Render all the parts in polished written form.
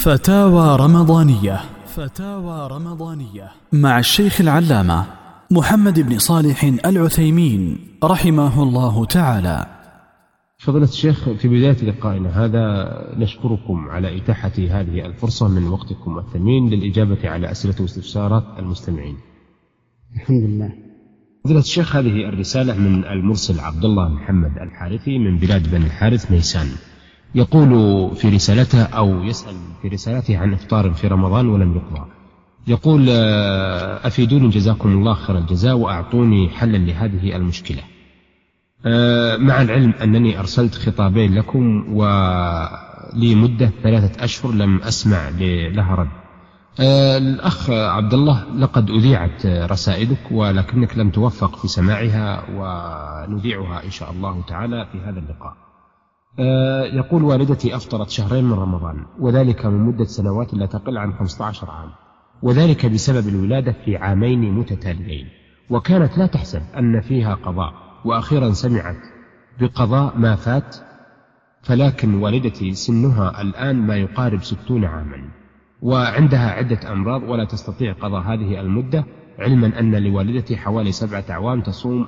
فتاوى رمضانية. فتاوى رمضانية مع الشيخ العلامة محمد بن صالح العثيمين رحمه الله تعالى. فضيلة الشيخ، في بداية لقائنا هذا نشكركم على إتاحة هذه الفرصة من وقتكم الثمين للإجابة على أسئلة واستفسارات المستمعين. الحمد لله. فضيلة الشيخ، هذه الرسالة من المرسل عبد الله محمد الحارثي من بلاد بني الحارث ميسان، يقول في رسالته أو يسأل في رسالته عن إفطار في رمضان ولم يقضى. يقول: أفيدوني جزاكم الله خير الجزاء وأعطوني حلا لهذه المشكلة، مع العلم أنني أرسلت خطابين لكم ولمدة 3 أشهر لم أسمع لها رد. الأخ عبد الله، لقد أذيعت رسائلك ولكنك لم توفق في سماعها، ونذيعها إن شاء الله تعالى في هذا اللقاء. يقول: والدتي أفطرت 2 شهرين من رمضان، وذلك من مدة سنوات لا تقل عن 15 عام، وذلك بسبب الولادة في عامين متتاليين، وكانت لا تحسب أن فيها قضاء، وأخيرا سمعت بقضاء ما فات، فلكن والدتي سنها الآن ما يقارب 60 عاما، وعندها عدة أمراض ولا تستطيع قضاء هذه المدة، علما أن لوالدتي حوالي 7 أعوام تصوم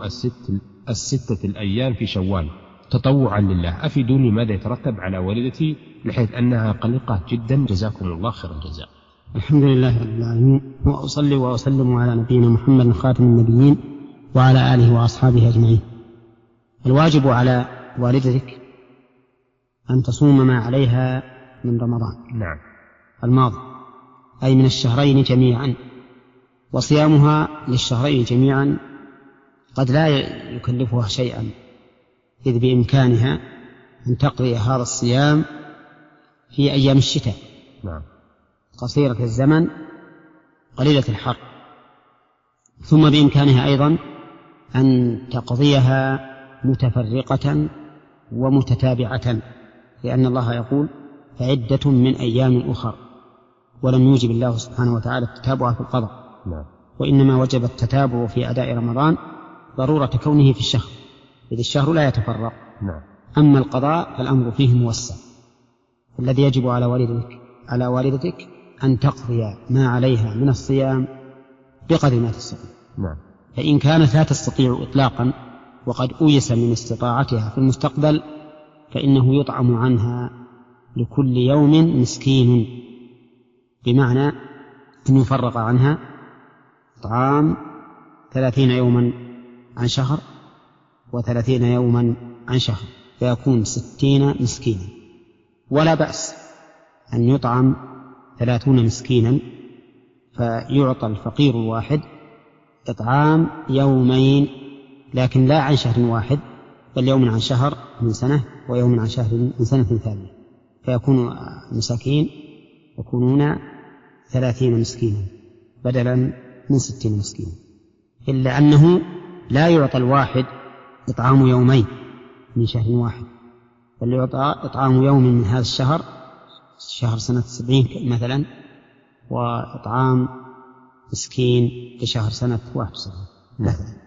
6 الأيام في شوال تطوعا لله. أفيدوني ماذا يترتب على والدتي بحيث أنها قلقة جدا، جزاكم الله خير الجزاء. الحمد لله رب العالمين، وأصلي وأسلم على نبينا محمد خاتم النبيين وعلى آله وأصحابه أجمعين. الواجب على والدتك أن تصوم ما عليها من رمضان نعم الماضي، أي من الشهرين جميعا، وصيامها للشهرين جميعا قد لا يكلفها شيئا، إذ بإمكانها أن تقضي هذا الصيام في أيام الشتاء نعم قصيرة الزمن قليلة الحر، ثم بإمكانها أيضا أن تقضيها متفرقة ومتتابعة، لأن الله يقول: فعدة من أيام أخر، ولم يوجب الله سبحانه وتعالى التتابع في القضاء، وإنما وجب التتابع في أداء رمضان ضرورة كونه في الشهر، إذ الشهر لا يتفرق. أما القضاء فالأمر فيه موسع. الذي يجب على والدتك أن تقضي ما عليها من الصيام بقدر ما تستطيع. فإن كانت لا تستطيع إطلاقا وقد أويس من استطاعتها في المستقبل، فإنه يطعم عنها لكل يوم مسكين، بمعنى أن يفرق عنها طعام 30 يوما عن شهر و30 يوما عن شهر، فيكون 60 مسكينا. ولا بأس أن يطعم 30 مسكينا، فيعطى الفقير الواحد إطعام يومين، لكن لا عن شهر واحد، بل يوم عن شهر من سنة ويوم عن شهر من سنة ثانية، فيكون مساكين يكونون 30 مسكينا بدلا من 60 مسكينا، إلا أنه لا يعطى الواحد إطعام يومين من شهر واحد، بل يعطى إطعام يوم من هذا الشهر، شهر سنة 70 مثلا، وإطعام مسكين في شهر سنة 71 مثلا.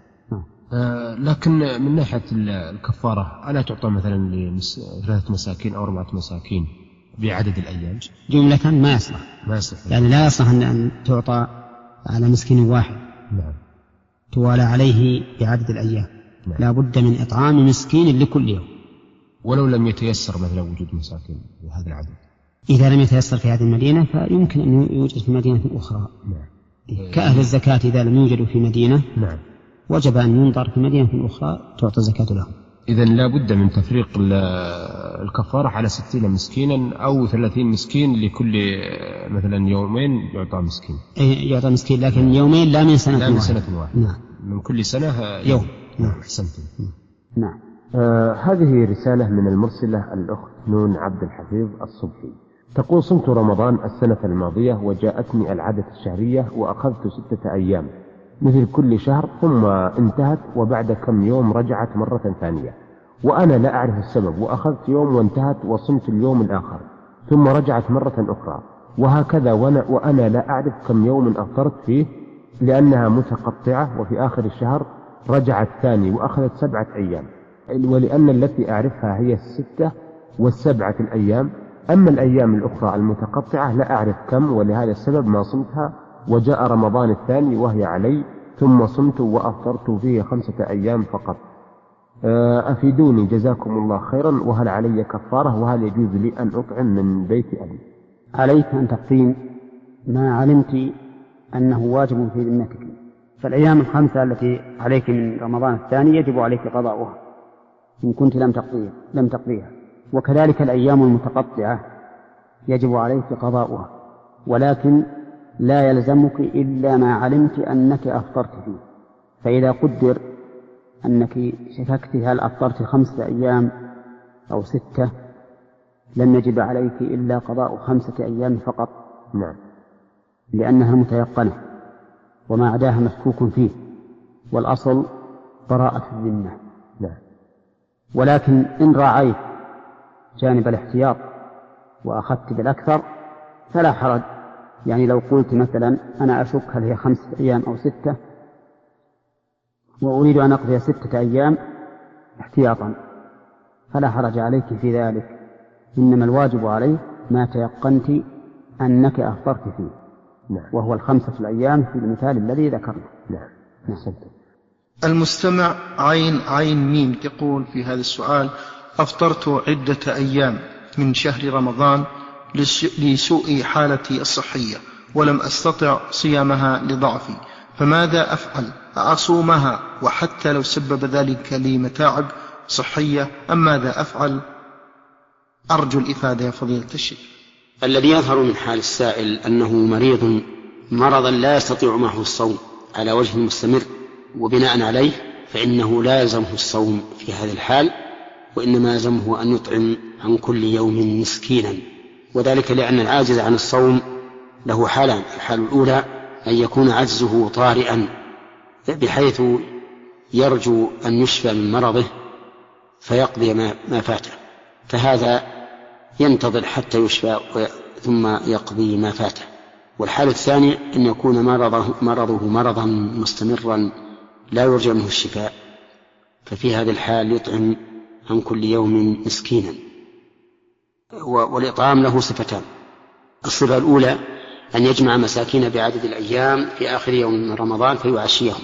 لكن من ناحية الكفارة ألا تعطى مثلا ل3 مساكين أو 4 مساكين بعدد الأيام جملة؟ ما يصلح. يعني لا يصلح أن تعطى على مسكين واحد توالى عليه بعدد الأيام. لا بد من إطعام مسكين لكل يوم، ولو لم يتيسر مثلا وجود مساكين بهذا العدد. إذا لم يتيسر في هذه المدينة فيمكن أن يوجد في مدينة أخرى. كأهل الزكاة إذا لم يوجدوا في مدينة وجب أن ينظر في مدينة أخرى تعطى زكاة لهم. إذن لا بد من تفريق الكفارة على 60 مسكينا أو 30 مسكين لكل مثلا يومين يعطى مسكين. يعطى مسكين، لكن يومين لا من سنة واحدة. نعم. من كل سنة يوم. أحسنتم. نعم. هذه رسالة من المرسلة الأخت نون عبد الحفيظ الصبحي، تقول: صمت رمضان السنة الماضية وجاءتني العادة الشهرية وأخذت 6 أيام مثل كل شهر، ثم انتهت، وبعد كم يوم رجعت مرة ثانية، وأنا لا أعرف السبب، وأخذت يوم وانتهت وصمت اليوم الآخر، ثم رجعت مرة أخرى، وهكذا، وأنا لا أعرف كم يوم أفطرت فيه لأنها متقطعة، وفي آخر الشهر رجعت ثاني وأخذت 7 أيام، ولأن التي أعرفها هي 6 و7 الأيام، أما الأيام الأخرى المتقطعة لا أعرف كم، ولهذا السبب ما صمتها، وجاء رمضان الثاني وهي علي ثم صمت وأفطرت فيه 5 أيام فقط. أفيدوني جزاكم الله خيرا، وهل علي كفارة، وهل يجوز لي أن أطعم من بيت أبي؟ عليك أن تقيم ما علمت أنه واجب في ذمتك، فالأيام 5 التي عليك من رمضان الثاني يجب عليك قضاؤها إن كنت لم تقضيها، وكذلك الأيام المتقطعة يجب عليك قضاؤها، ولكن لا يلزمك إلا ما علمت أنك أفطرت فيه. فإذا قدر أنك شككت هل أفطرت 5 أيام أو 6 لم يجب عليك إلا قضاء 5 أيام فقط. نعم. لأنها متيقنة وما عداها مشكوك فيه، والأصل براءة الذمة. نعم. ولكن إن راعيت جانب الاحتياط وأخذت بالأكثر فلا حرج. يعني لو قلت مثلا أنا أشك هل هي 5 أيام أو 6 وأريد أن أقضي 6 أيام احتياطا فلا حرج عليك في ذلك، إنما الواجب عليك ما تيقنت أنك أفطرت فيه. نعم. وهو 5 الأيام في المثال الذي ذكرنا. نعم. المستمع عين ميم تقول في هذا السؤال: أفطرت عدة أيام من شهر رمضان لسوء حالتي الصحية ولم أستطع صيامها لضعفي، فماذا أفعل؟ أصومها وحتى لو سبب ذلك لي متاعب صحية أم ماذا أفعل؟ أرجو الإفادة يا فضيلة الشيخ. الذي يظهر من حال السائل أنه مريض مرضا لا يستطيع معه الصوم على وجه مستمر، وبناء عليه فإنه لا يلزمه الصوم في هذا الحال، وإنما يلزمه أن يطعم عن كل يوم مسكينا، وذلك لأن العاجز عن الصوم له حالان: الحال الأولى أن يكون عجزه طارئا بحيث يرجو أن يشفى من مرضه فيقضي ما فاته، فهذا ينتظر حتى يشفى ثم يقضي ما فاته. والحال الثاني أن يكون مرضه مرضا مستمرا لا يرجى منه الشفاء، ففي هذا الحال يطعم عن كل يوم مسكينا. والإطعام له صفتان: الصفة الأولى أن يجمع مساكين بعدد الأيام في آخر يوم من رمضان فيعشيهم،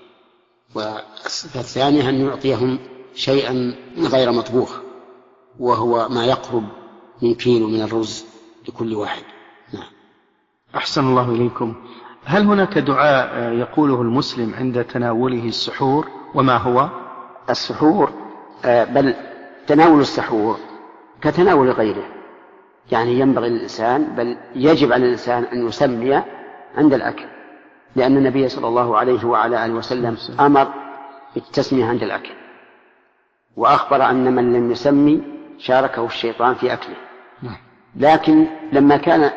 والصفة الثانية أن يعطيهم شيئا غير مطبوخ وهو ما يقرب من كيلو من الرز لكل واحد. نعم. أحسن الله إليكم. هل هناك دعاء يقوله المسلم عند تناوله السحور؟ وما هو السحور؟ بل تناول السحور كتناول غيره، يعني ينبغي للإنسان بل يجب على الإنسان أن يسمي عند الأكل، لأن النبي صلى الله عليه وعلى آله وسلم أمر بالتسمية عند الأكل، وأخبر أن من لم يسمي شاركه الشيطان في أكله. لكن لما كان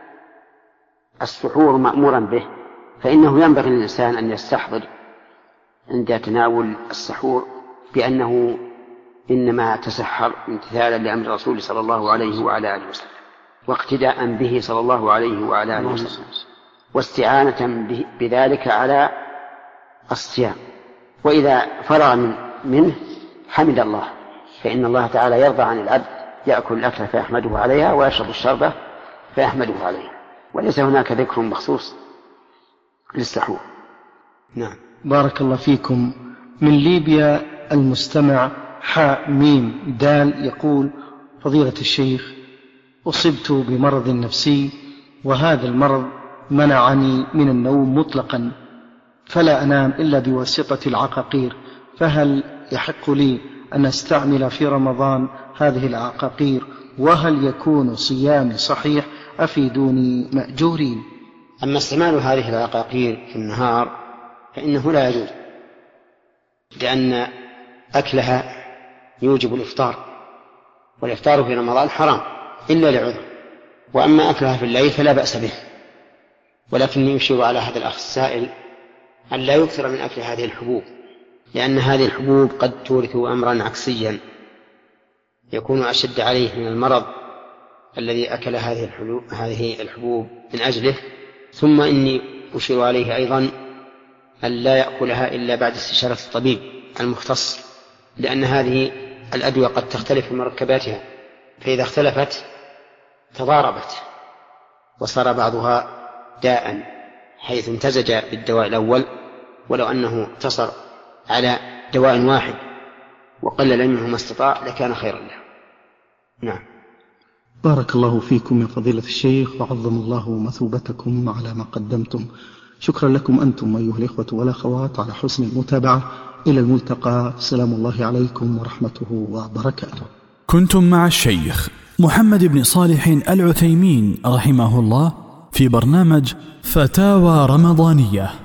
السحور مأمورا به فإنه ينبغي للإنسان أن يستحضر عند تناول السحور بأنه إنما تسحر امتثالا لأمر الرسول صلى الله عليه وعلى آله وسلم، واقتداء به صلى الله عليه وعلى آله وسلم، واستعانة بذلك على الصيام. وإذا فرغ منه حمد الله، فإن الله تعالى يرضى عن العبد يأكل الأكل فيحمده عليها ويشرب الشربة فيحمده عليها، وليس هناك ذكر مخصوص للسحور. نعم. بارك الله فيكم. من ليبيا المستمع حاء ميم دال يقول: فضيلة الشيخ، أصبت بمرض نفسي وهذا المرض منعني من النوم مطلقا، فلا أنام إلا بواسطة العقاقير، فهل يحق لي أن أستعمل في رمضان هذه العقاقير؟ وهل يكون صيامي صحيح؟ أفيدوني مأجورين. أما استعمال هذه العقاقير في النهار فإنه لا يجوز، لأن أكلها يوجب الإفطار، والإفطار في رمضان حرام إلا لعذر. وأما أكلها في الليل فلا بأس به، ولكني يشير على هذا الأخ السائل أن لا يكثر من أكل هذه الحبوب، لأن هذه الحبوب قد تورث أمرا عكسيا يكون أشد عليه من المرض الذي أكل هذه الحبوب من أجله. ثم إني أشير عليه أيضا أن لا يأكلها إلا بعد استشارة الطبيب المختص، لأن هذه الأدوية قد تختلف في مركباتها، فإذا اختلفت تضاربت وصار بعضها داء حيث امتزج بالدواء الأول، ولو أنه اقتصر على دواء واحد وقلل منه ما استطاع لكان خيرا له. نعم. بارك الله فيكم يا فضيلة الشيخ، وعظم الله مثوبتكم على ما قدمتم. شكرا لكم أنتم أيها الإخوة والأخوات على حسن المتابعة. إلى الملتقى. سلام الله عليكم ورحمته وبركاته. كنتم مع الشيخ محمد بن صالح العثيمين رحمه الله في برنامج فتاوى رمضانية.